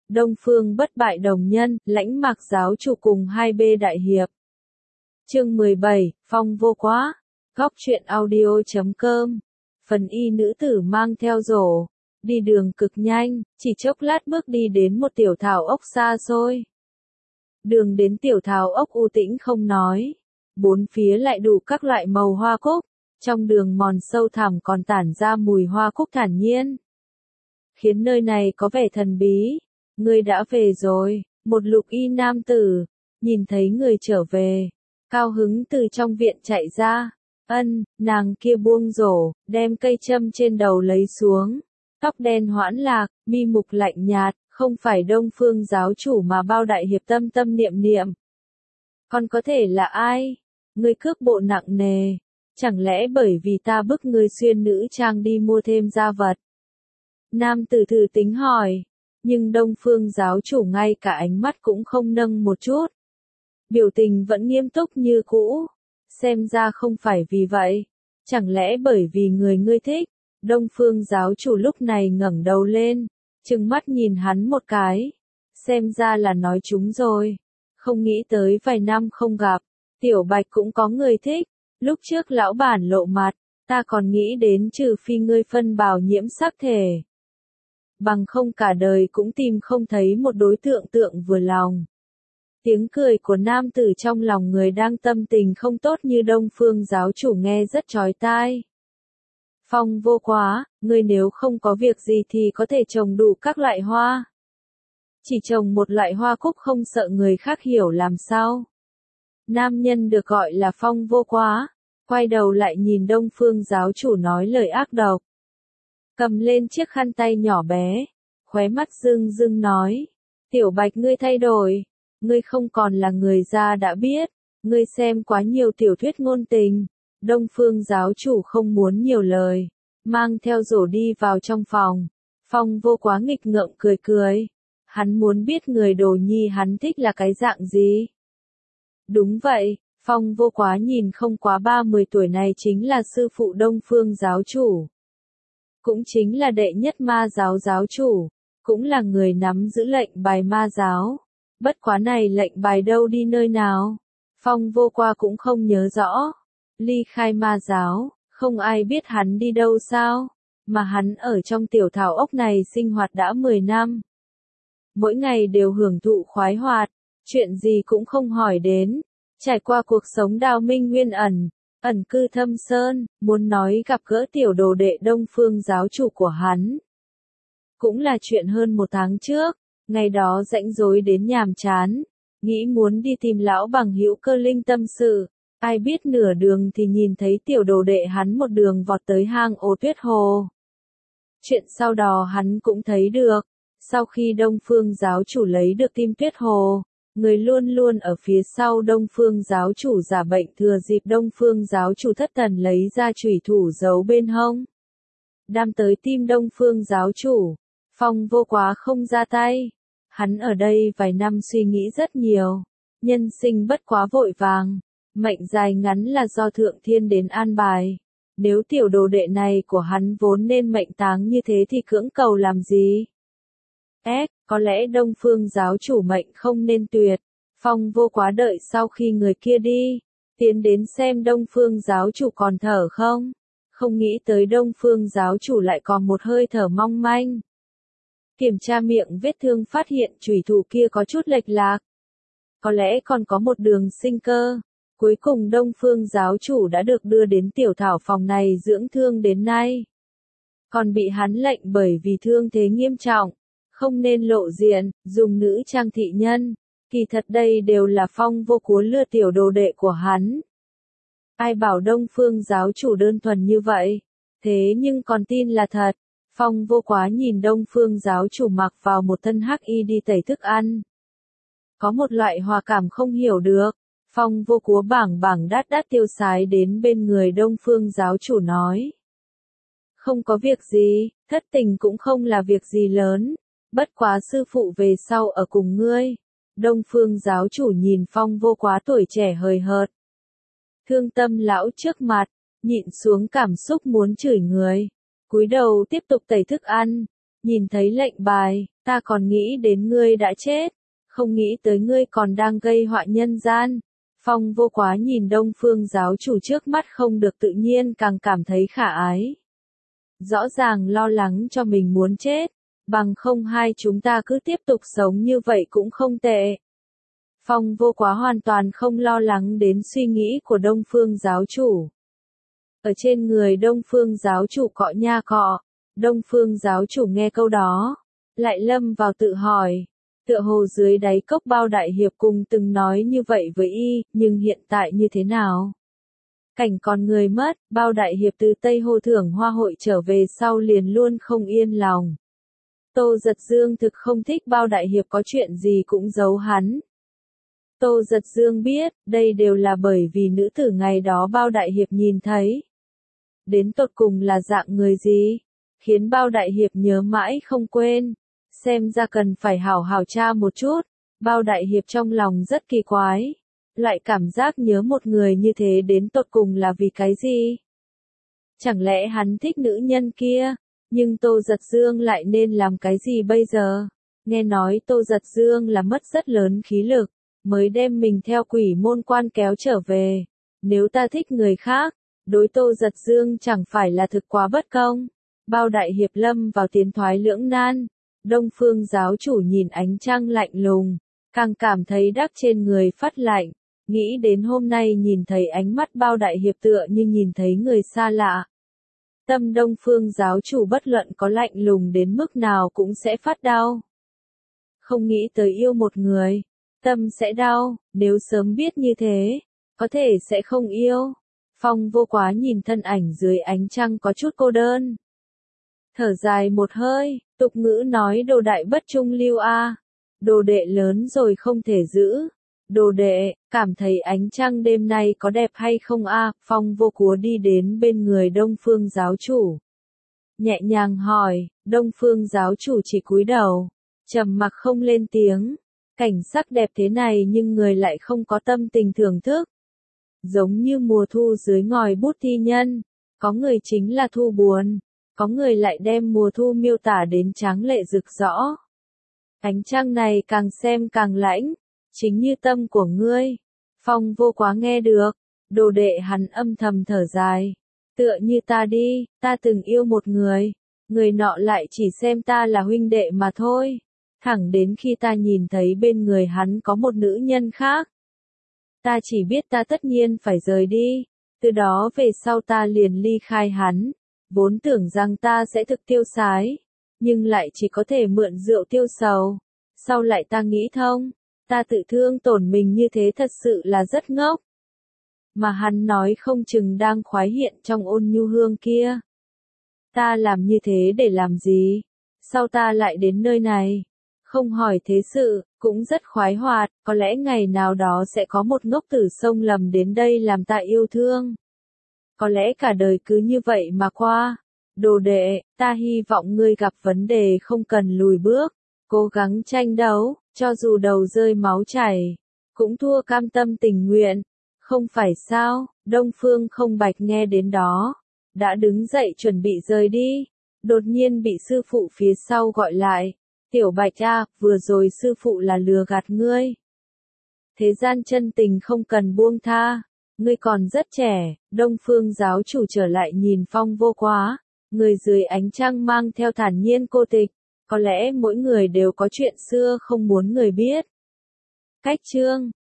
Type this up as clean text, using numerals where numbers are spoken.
Đông Phương bất bại đồng nhân, Lãnh Mạc giáo chủ cùng 2B đại hiệp. Chương 17, Phong vô quá. Góc truyện audio.com. Phần y nữ tử mang theo rổ, đi đường cực nhanh, chỉ chốc lát bước đi đến một tiểu thảo ốc xa xôi. Đường đến tiểu thảo ốc u tĩnh không nói, bốn phía lại đủ các loại màu hoa cúc, trong đường mòn sâu thẳm còn tản ra mùi hoa cúc thản nhiên, khiến nơi này có vẻ thần bí. Ngươi đã về rồi, một lục y nam tử, nhìn thấy người trở về, cao hứng từ trong viện chạy ra. Nàng kia buông rổ, đem cây châm trên đầu lấy xuống, tóc đen hoãn lạc, mi mục lạnh nhạt, không phải Đông Phương giáo chủ mà bao đại hiệp tâm tâm niệm niệm. Còn có thể là ai? Ngươi cước bộ nặng nề, chẳng lẽ bởi vì ta bức ngươi xuyên nữ trang đi mua thêm gia vật? Nam tử thử tính hỏi, nhưng Đông Phương giáo chủ ngay cả ánh mắt cũng không nâng một chút. Biểu tình vẫn nghiêm túc như cũ. Xem ra không phải vì vậy. Chẳng lẽ bởi vì người ngươi thích? Đông Phương giáo chủ lúc này ngẩng đầu lên, trừng mắt nhìn hắn một cái. Xem ra là nói chúng rồi. Không nghĩ tới vài năm không gặp, Tiểu Bạch cũng có người thích. Lúc trước lão bản lộ mặt, ta còn nghĩ đến trừ phi ngươi phân bào nhiễm sắc thể. Bằng không cả đời cũng tìm không thấy một đối tượng vừa lòng. Tiếng cười của nam tử trong lòng người đang tâm tình không tốt như Đông Phương giáo chủ nghe rất chói tai. Phong vô quá, ngươi nếu không có việc gì thì có thể trồng đủ các loại hoa. Chỉ trồng một loại hoa cúc không sợ người khác hiểu làm sao. Nam nhân được gọi là Phong vô quá, quay đầu lại nhìn Đông Phương giáo chủ nói lời ác độc. Cầm lên chiếc khăn tay nhỏ bé, khóe mắt rưng rưng nói, Tiểu Bạch ngươi thay đổi. Ngươi không còn là người già đã biết, ngươi xem quá nhiều tiểu thuyết ngôn tình. Đông Phương giáo chủ không muốn nhiều lời, mang theo rổ đi vào trong phòng. Phong vô quá nghịch ngợm cười cười. Hắn muốn biết người đồ nhi hắn thích là cái dạng gì. Đúng vậy, Phong vô quá nhìn không quá 30 tuổi này chính là sư phụ Đông Phương giáo chủ. Cũng chính là đệ nhất ma giáo giáo chủ, cũng là người nắm giữ lệnh bài ma giáo. Bất quá này lệnh bài đâu đi nơi nào? Phong vô qua cũng không nhớ rõ. Ly khai ma giáo, không ai biết hắn đi đâu sao? Mà hắn ở trong tiểu thảo ốc này sinh hoạt đã 10 năm. Mỗi ngày đều hưởng thụ khoái hoạt, chuyện gì cũng không hỏi đến. Trải qua cuộc sống đào minh nguyên ẩn cư thâm sơn, muốn nói gặp gỡ tiểu đồ đệ Đông Phương giáo chủ của hắn. Cũng là chuyện hơn 1 tháng trước. Ngày đó rãnh rỗi đến nhàm chán, nghĩ muốn đi tìm lão bằng hữu Cơ Linh tâm sự, ai biết nửa đường thì nhìn thấy tiểu đồ đệ hắn một đường vọt tới hang ổ Tuyết Hồ. Chuyện sau đó hắn cũng thấy được, sau khi Đông Phương giáo chủ lấy được tim Tuyết Hồ, người luôn luôn ở phía sau Đông Phương giáo chủ giả bệnh thừa dịp Đông Phương giáo chủ thất thần lấy ra chủy thủ giấu bên hông. Đâm tới tim Đông Phương giáo chủ, Phong vô quá không ra tay. Hắn ở đây vài năm suy nghĩ rất nhiều, nhân sinh bất quá vội vàng, mệnh dài ngắn là do thượng thiên đến an bài. Nếu tiểu đồ đệ này của hắn vốn nên mệnh táng như thế thì cưỡng cầu làm gì? Có lẽ Đông Phương giáo chủ mệnh không nên tuyệt. Phong vô quá đợi sau khi người kia đi, tiến đến xem Đông Phương giáo chủ còn thở không. Không nghĩ tới Đông Phương giáo chủ lại còn một hơi thở mong manh. Kiểm tra miệng vết thương phát hiện chủy thủ kia có chút lệch lạc. Có lẽ còn có một đường sinh cơ. Cuối cùng Đông Phương giáo chủ đã được đưa đến tiểu thảo phòng này dưỡng thương đến nay. Còn bị hắn lệnh bởi vì thương thế nghiêm trọng, không nên lộ diện, dùng nữ trang thị nhân. Kỳ thật đây đều là Phong vô quá lừa tiểu đồ đệ của hắn. Ai bảo Đông Phương giáo chủ đơn thuần như vậy, thế nhưng còn tin là thật. Phong vô quá nhìn Đông Phương giáo chủ mặc vào một thân hắc y đi tẩy thức ăn. Có một loại hòa cảm không hiểu được. Phong vô quá bảng đát tiêu sái đến bên người Đông Phương giáo chủ nói. Không có việc gì, thất tình cũng không là việc gì lớn. Bất quá sư phụ về sau ở cùng ngươi. Đông Phương giáo chủ nhìn Phong vô quá tuổi trẻ hời hợt. Thương tâm lão trước mặt, nhịn xuống cảm xúc muốn chửi người. Cúi đầu tiếp tục tẩy thức ăn, nhìn thấy lệnh bài, Ta còn nghĩ đến ngươi đã chết, không nghĩ tới ngươi còn đang gây họa nhân gian. Phong Vô Quá nhìn Đông Phương giáo chủ trước mắt không được tự nhiên càng cảm thấy khả ái. Rõ ràng lo lắng cho mình muốn chết, bằng không hai chúng ta cứ tiếp tục sống như vậy cũng không tệ. Phong Vô Quá hoàn toàn không lo lắng đến suy nghĩ của Đông Phương giáo chủ. Ở trên người Đông Phương giáo chủ cọ nha cọ, Đông Phương giáo chủ nghe câu đó, lại lâm vào tự hỏi. Tựa hồ dưới đáy cốc Bao đại hiệp cùng từng nói như vậy với y, nhưng hiện tại như thế nào? Cảnh còn người mất, Bao đại hiệp từ Tây Hồ Thưởng Hoa hội trở về sau liền luôn không yên lòng. Tô Giật Dương thực không thích Bao đại hiệp có chuyện gì cũng giấu hắn. Tô Giật Dương biết, đây đều là bởi vì nữ tử ngày đó Bao đại hiệp nhìn thấy. Đến tột cùng là dạng người gì? Khiến Bao đại hiệp nhớ mãi không quên. Xem ra cần phải hảo hảo tra một chút. Bao đại hiệp trong lòng rất kỳ quái. Lại cảm giác nhớ một người như thế đến tột cùng là vì cái gì? Chẳng lẽ hắn thích nữ nhân kia? Nhưng Tô Giật Dương lại nên làm cái gì bây giờ? Nghe nói Tô Giật Dương là mất rất lớn khí lực, mới đem mình theo quỷ môn quan kéo trở về. Nếu ta thích người khác, đối Tô Giật Dương chẳng phải là thực quá bất công. Bao đại hiệp lâm vào tiến thoái lưỡng nan. Đông Phương giáo chủ nhìn ánh trăng lạnh lùng, càng cảm thấy đắc trên người phát lạnh, nghĩ đến hôm nay nhìn thấy ánh mắt Bao đại hiệp tựa như nhìn thấy người xa lạ. Tâm Đông Phương giáo chủ bất luận có lạnh lùng đến mức nào cũng sẽ phát đau. Không nghĩ tới yêu một người, tâm sẽ đau, nếu sớm biết như thế, có thể sẽ không yêu. Phong Vô Quá nhìn thân ảnh dưới ánh trăng có chút cô đơn. Thở dài một hơi, tục ngữ nói đồ đại bất trung lưu a, đồ đệ lớn rồi không thể giữ. Đồ đệ, cảm thấy ánh trăng đêm nay có đẹp hay không a? Phong Vô Quá đi đến bên người Đông Phương giáo chủ. Nhẹ nhàng hỏi, Đông Phương giáo chủ chỉ cúi đầu, trầm mặc không lên tiếng. Cảnh sắc đẹp thế này nhưng người lại không có tâm tình thưởng thức. Giống như mùa thu dưới ngòi bút thi nhân, có người chính là thu buồn, có người lại đem mùa thu miêu tả đến tráng lệ rực rõ. Ánh trăng này càng xem càng lãnh, chính như tâm của ngươi. Phong Vô Quá nghe được, đồ đệ hắn âm thầm thở dài. Tựa như ta đi, ta từng yêu một người, người nọ lại chỉ xem ta là huynh đệ mà thôi. Thẳng đến khi ta nhìn thấy bên người hắn có một nữ nhân khác. Ta chỉ biết ta tất nhiên phải rời đi, từ đó về sau ta liền ly khai hắn. Vốn tưởng rằng ta sẽ thực tiêu sái, nhưng lại chỉ có thể mượn rượu tiêu sầu. Sau lại ta nghĩ thông, ta tự thương tổn mình như thế thật sự là rất ngốc. Mà hắn nói không chừng đang khoái hiện trong ôn nhu hương kia. Ta làm như thế để làm gì? Sao ta lại đến nơi này? Không hỏi thế sự, cũng rất khoái hoạt, có lẽ ngày nào đó sẽ có một ngốc tử sông lầm đến đây làm ta yêu thương. Có lẽ cả đời cứ như vậy mà qua. Đồ đệ, ta hy vọng ngươi gặp vấn đề không cần lùi bước, cố gắng tranh đấu, cho dù đầu rơi máu chảy, cũng thua cam tâm tình nguyện. Không phải sao? Đông Phương Không Bạch nghe đến đó, đã đứng dậy chuẩn bị rời đi, đột nhiên bị sư phụ phía sau gọi lại. Tiểu Bạch a, vừa rồi sư phụ là lừa gạt ngươi. Thế gian chân tình không cần buông tha, ngươi còn rất trẻ. Đông Phương giáo chủ trở lại nhìn Phong Vô Quá, người dưới ánh trăng mang theo thản nhiên cô tịch, có lẽ mỗi người đều có chuyện xưa không muốn người biết. Cách chương